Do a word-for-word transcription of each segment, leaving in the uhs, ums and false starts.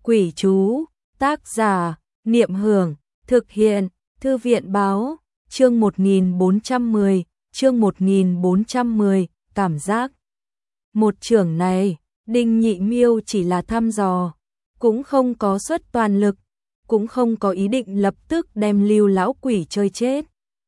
Quỷ chú, tác giả, Niệm Hưởng, thực hiện, Thư viện báo, chương một nghìn bốn trăm mười, chương một nghìn bốn trăm mười, cảm giác. Một chưởng này, Đinh Nhị Miêu chỉ là thăm dò, cũng không có xuất toàn lực, cũng không có ý định lập tức đem Lưu lão quỷ chơi chết.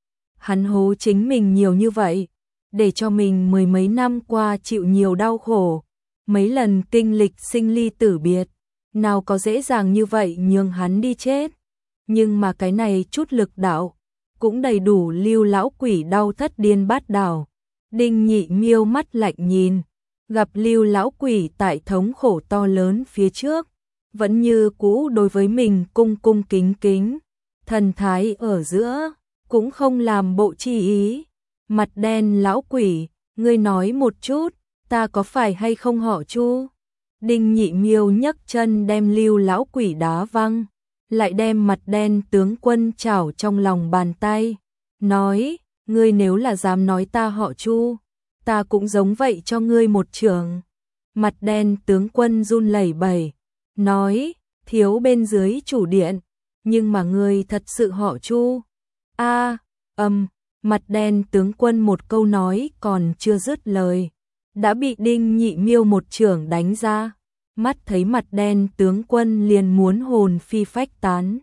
Hắn hố chính mình nhiều như vậy, để cho mình mười mấy năm qua chịu nhiều đau khổ, mấy lần kinh lịch sinh ly tử biệt, nào có dễ dàng như vậy nhường hắn đi chết. Nhưng mà cái này chút lực đạo, cũng đầy đủ Lưu lão quỷ đau thất điên bát đảo. Đinh Nhị Miêu mắt lạnh nhìn, gặp Lưu lão quỷ tại thống khổ to lớn phía trước, vẫn như cũ đối với mình cung cung kính kính, thần thái ở giữa, cũng không làm bộ chi ý. Mặt đen lão quỷ, ngươi nói một chút, ta có phải hay không họ Chu? Đinh Nhị Miêu nhấc chân đem Lưu lão quỷ đá văng, lại đem mặt đen tướng quân chảo trong lòng bàn tay, nói, ngươi nếu là dám nói ta họ Chu, ta cũng giống vậy cho ngươi một chưởng. Mặt đen tướng quân run lẩy bẩy, nói, thiếu bên dưới chủ điện, nhưng mà ngươi thật sự họ Chu? A, âm, mặt đen tướng quân một câu nói còn chưa dứt lời, đã bị Đinh Nhị Miêu một chưởng đánh ra. Mắt thấy mặt đen tướng quân liền muốn hồn phi phách tán.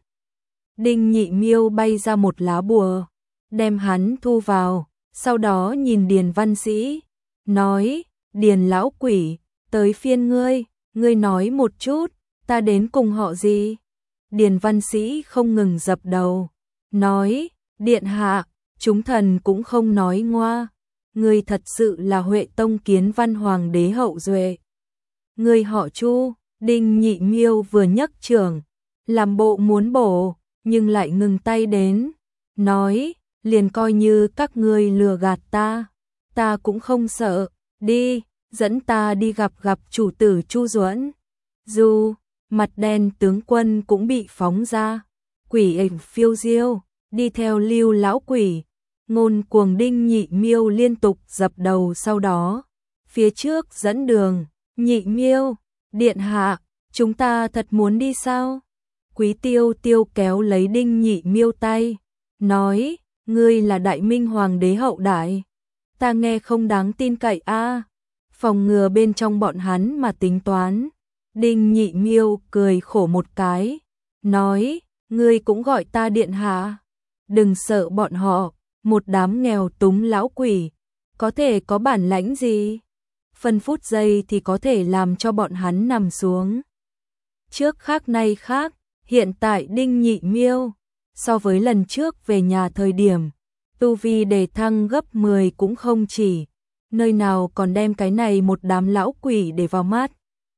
Đinh Nhị Miêu bay ra một lá bùa, đem hắn thu vào, sau đó nhìn Điền Văn Sĩ, nói, Điền lão quỷ, tới phiên ngươi, ngươi nói một chút, ta đến cùng họ gì? Điền Văn Sĩ không ngừng dập đầu, nói, điện hạ, chúng thần cũng không nói ngoa, ngươi thật sự là Huệ Tông Kiến Văn Hoàng đế hậu duệ. Người họ Chu. Đinh Nhị Miêu vừa nhấc chưởng, làm bộ muốn bổ, nhưng lại ngừng tay đến, nói, liền coi như các ngươi lừa gạt ta, ta cũng không sợ, đi, dẫn ta đi gặp gặp chủ tử Chu Duẫn. Dù, mặt đen tướng quân cũng bị phóng ra, quỷ ảnh phiêu diêu, đi theo Lưu lão quỷ, ngôn cuồng. Đinh Nhị Miêu liên tục dập đầu, sau đó, phía trước dẫn đường. Nhị Miêu, điện hạ, chúng ta thật muốn đi sao? Quý Tiêu Tiêu kéo lấy Đinh Nhị Miêu tay, nói, ngươi là Đại Minh Hoàng đế hậu đại, ta nghe không đáng tin cậy a. Phòng ngừa bên trong bọn hắn mà tính toán. Đinh Nhị Miêu cười khổ một cái, nói, ngươi cũng gọi ta điện hạ, đừng sợ bọn họ, một đám nghèo túng lão quỷ, có thể có bản lãnh gì? Phân phút giây thì có thể làm cho bọn hắn nằm xuống. Trước khác nay khác, hiện tại Đinh Nhị Miêu, so với lần trước về nhà thời điểm, tu vi đề thăng gấp mười cũng không chỉ, nơi nào còn đem cái này một đám lão quỷ để vào mắt.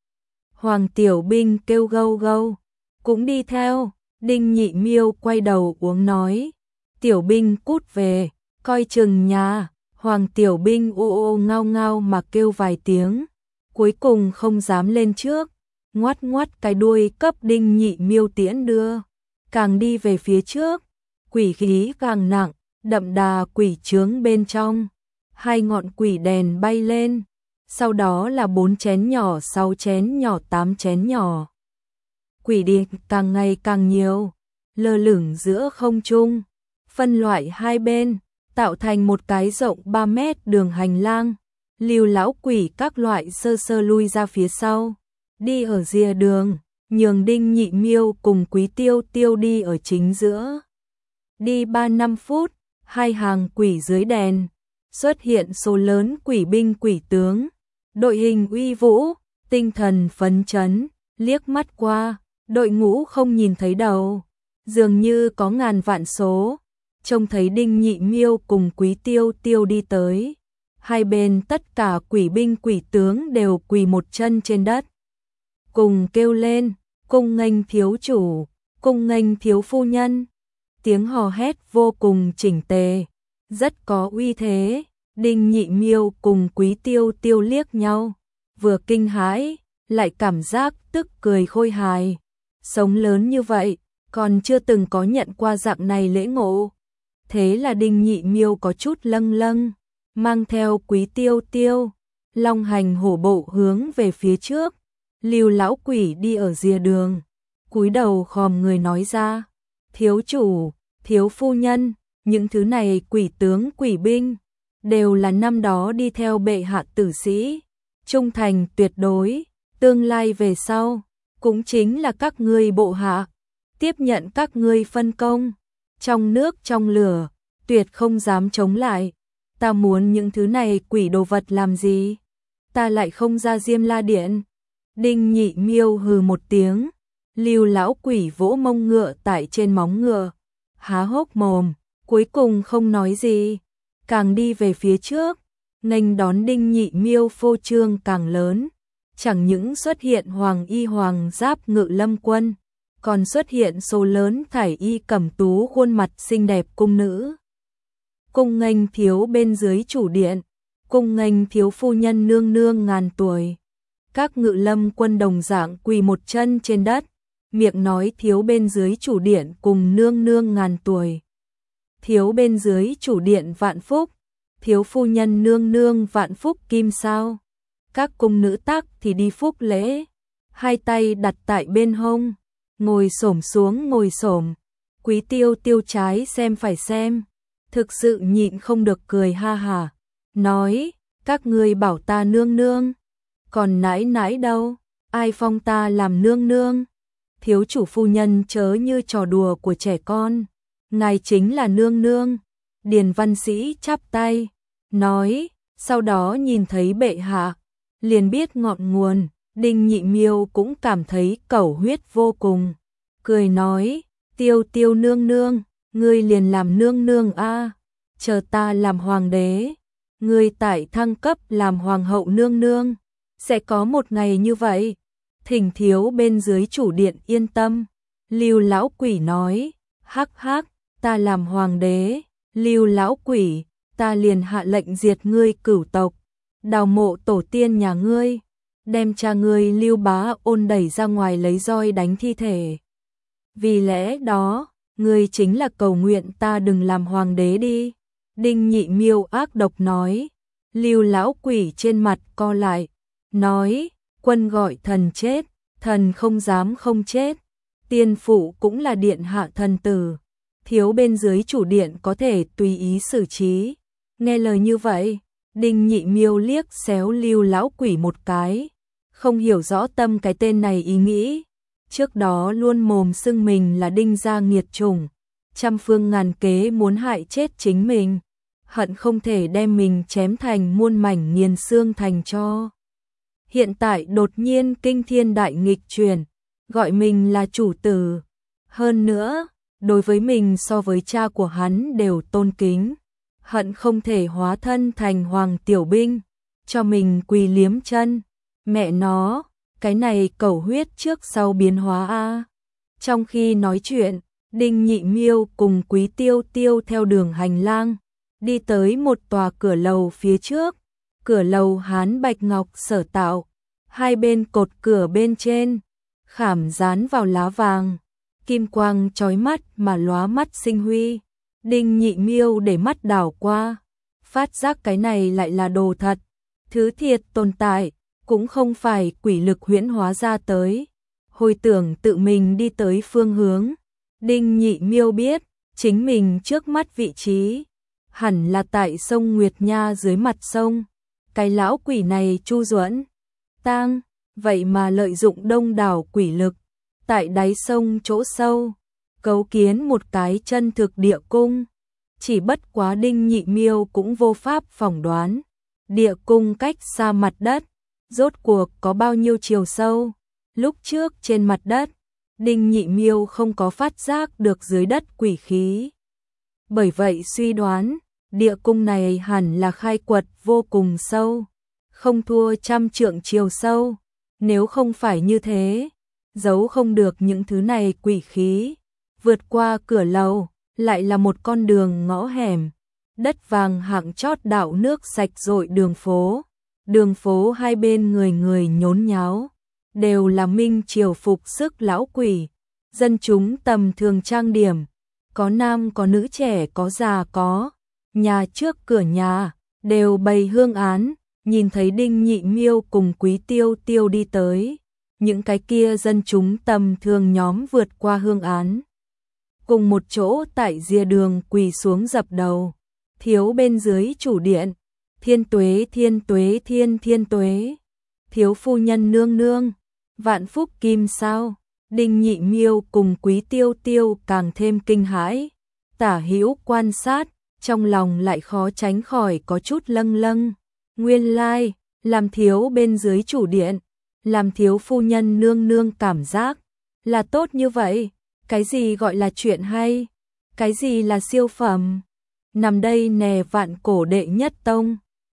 Hoàng Tiểu Binh kêu gâu gâu, cũng đi theo. Đinh Nhị Miêu quay đầu uống nói, Tiểu Binh cút về, coi chừng nhà. Hoàng Tiểu Binh ô ô ngao ngao mà kêu vài tiếng, cuối cùng không dám lên trước, ngoắt ngoắt cái đuôi cấp Đinh Nhị Miêu tiễn đưa, càng đi về phía trước, quỷ khí càng nặng, đậm đà quỷ chướng bên trong, hai ngọn quỷ đèn bay lên, sau đó là bốn chén nhỏ, sáu chén nhỏ, tám chén nhỏ. Quỷ điện càng ngày càng nhiều, lơ lửng giữa không trung, phân loại hai bên, tạo thành một cái rộng ba mét đường hành lang. Lưu lão quỷ các loại sơ sơ lui ra phía sau, đi ở rìa đường, nhường Đinh Nhị Miêu cùng Quý Tiêu Tiêu đi ở chính giữa. Đi ba năm phút, hai hàng quỷ dưới đèn, xuất hiện số lớn quỷ binh quỷ tướng, đội hình uy vũ, tinh thần phấn chấn, liếc mắt qua, đội ngũ không nhìn thấy đầu, dường như có ngàn vạn số. Trông thấy Đinh Nhị Miêu cùng Quý Tiêu Tiêu đi tới, hai bên tất cả quỷ binh quỷ tướng đều quỳ một chân trên đất, cùng kêu lên, cung nghênh thiếu chủ, cung nghênh thiếu phu nhân. Tiếng hò hét vô cùng chỉnh tề, rất có uy thế. Đinh Nhị Miêu cùng Quý Tiêu Tiêu liếc nhau, vừa kinh hãi, lại cảm giác tức cười khôi hài. Sống lớn như vậy, còn chưa từng có nhận qua dạng này lễ ngộ. Thế là Đinh Nhị Miêu có chút lâng lâng, mang theo Quý Tiêu Tiêu, long hành hổ bộ hướng về phía trước. Lưu lão quỷ đi ở rìa đường, cúi đầu khom người nói ra, thiếu chủ, thiếu phu nhân, những thứ này quỷ tướng quỷ binh, đều là năm đó đi theo bệ hạ tử sĩ, trung thành tuyệt đối, tương lai về sau, cũng chính là các ngươi bộ hạ, tiếp nhận các ngươi phân công, trong nước trong lửa, tuyệt không dám chống lại. Ta muốn những thứ này quỷ đồ vật làm gì? Ta lại không ra Diêm La Điện. Đinh Nhị Miêu hừ một tiếng, Lưu lão quỷ vỗ mông ngựa tại trên móng ngựa, há hốc mồm, cuối cùng không nói gì, càng đi về phía trước, nghênh đón Đinh Nhị Miêu phô trương càng lớn, chẳng những xuất hiện hoàng y hoàng giáp ngự lâm quân, còn xuất hiện số lớn thải y cẩm tú khuôn mặt xinh đẹp cung nữ. Cung nghênh thiếu bên dưới chủ điện, cung nghênh thiếu phu nhân nương nương ngàn tuổi. Các ngự lâm quân đồng dạng quỳ một chân trên đất, miệng nói thiếu bên dưới chủ điện cùng nương nương ngàn tuổi. Thiếu bên dưới chủ điện vạn phúc, thiếu phu nhân nương nương vạn phúc kim sao. Các cung nữ tác thì đi phúc lễ, hai tay đặt tại bên hông, ngồi xổm xuống ngồi xổm, Quý Tiêu Tiêu trái xem phải xem, thực sự nhịn không được cười ha hả, nói, các ngươi bảo ta nương nương, còn nãi nãi đâu, ai phong ta làm nương nương, thiếu chủ phu nhân chớ như trò đùa của trẻ con, ngài chính là nương nương. Điền Văn Sĩ chắp tay, nói, sau đó nhìn thấy bệ hạ, liền biết ngọn nguồn. Đinh Nhị Miêu cũng cảm thấy cẩu huyết vô cùng, cười nói, Tiêu Tiêu nương nương, ngươi liền làm nương nương a, chờ ta làm hoàng đế, ngươi tại thăng cấp làm hoàng hậu nương nương, sẽ có một ngày như vậy. Thỉnh thiếu bên dưới chủ điện yên tâm. Lưu lão quỷ nói, hắc hắc, ta làm hoàng đế, Lưu lão quỷ, ta liền hạ lệnh diệt ngươi cửu tộc, đào mộ tổ tiên nhà ngươi, đem cha ngươi Lưu Bá Ôn đẩy ra ngoài lấy roi đánh thi thể. Vì lẽ đó, ngươi chính là cầu nguyện ta đừng làm hoàng đế đi. Đinh Nhị Miêu ác độc nói. Lưu lão quỷ trên mặt co lại, nói, quân gọi thần chết, thần không dám không chết. Tiên phụ cũng là điện hạ thần tử, thiếu bên dưới chủ điện có thể tùy ý xử trí. Nghe lời như vậy, Đinh Nhị Miêu liếc xéo Lưu lão quỷ một cái, không hiểu rõ tâm cái tên này ý nghĩ. Trước đó luôn mồm xưng mình là Đinh gia nghiệt chủng, trăm phương ngàn kế muốn hại chết chính mình, hận không thể đem mình chém thành muôn mảnh nghiền xương thành tro. Hiện tại đột nhiên kinh thiên đại nghịch chuyển, gọi mình là chủ tử. Hơn nữa, đối với mình so với cha của hắn đều tôn kính, hận không thể hóa thân thành hoàng tiểu binh, cho mình quỳ liếm chân. Mẹ nó, cái này cẩu huyết trước sau biến hóa a. Trong khi nói chuyện, Đinh Nhị Miêu cùng Quý Tiêu Tiêu theo đường hành lang, đi tới một tòa cửa lầu phía trước. Cửa lầu Hán Bạch Ngọc sở tạo, hai bên cột cửa bên trên, khảm dán vào lá vàng, kim quang chói mắt mà lóa mắt sinh huy. Đinh Nhị Miêu để mắt đảo qua, phát giác cái này lại là đồ thật, thứ thiệt tồn tại, cũng không phải quỷ lực huyễn hóa ra tới. Hồi tưởng tự mình đi tới phương hướng, Đinh Nhị Miêu biết, chính mình trước mắt vị trí, hẳn là tại sông Nguyệt Nha dưới mặt sông. Cái lão quỷ này Chu Duẫn Tang, vậy mà lợi dụng đông đảo quỷ lực, tại đáy sông chỗ sâu, cấu kiến một cái chân thực địa cung. Chỉ bất quá Đinh Nhị Miêu cũng vô pháp phỏng đoán, địa cung cách xa mặt đất, rốt cuộc có bao nhiêu chiều sâu. Lúc trước trên mặt đất, Đinh Nhị Miêu không có phát giác được dưới đất quỷ khí. Bởi vậy suy đoán, địa cung này hẳn là khai quật vô cùng sâu, không thua trăm trượng chiều sâu. Nếu không phải như thế, giấu không được những thứ này quỷ khí. Vượt qua cửa lầu, lại là một con đường ngõ hẻm, đất vàng hạng chót đảo nước sạch rội đường phố. Đường phố hai bên người người nhốn nháo, đều là minh triều phục sức lão quỷ. Dân chúng tầm thường trang điểm, có nam có nữ trẻ có già có. Nhà trước cửa nhà, đều bày hương án. Nhìn thấy Đinh Nhị Miêu cùng Quý Tiêu Tiêu đi tới, những cái kia dân chúng tầm thường nhóm vượt qua hương án. Cùng một chỗ tại rìa đường quỳ xuống dập đầu, thiếu bên dưới chủ điện, thiên tuế thiên tuế thiên thiên tuế, thiếu phu nhân nương nương, vạn phúc kim sao. Đinh Nhị Miêu cùng Quý Tiêu Tiêu càng thêm kinh hãi, tả hữu quan sát, trong lòng lại khó tránh khỏi có chút lâng lâng. Nguyên lai, làm thiếu bên dưới chủ điện, làm thiếu phu nhân nương nương cảm giác là tốt như vậy. Cái gì gọi là chuyện hay? Cái gì là siêu phẩm? Nằm đây nè vạn cổ đệ nhất tông,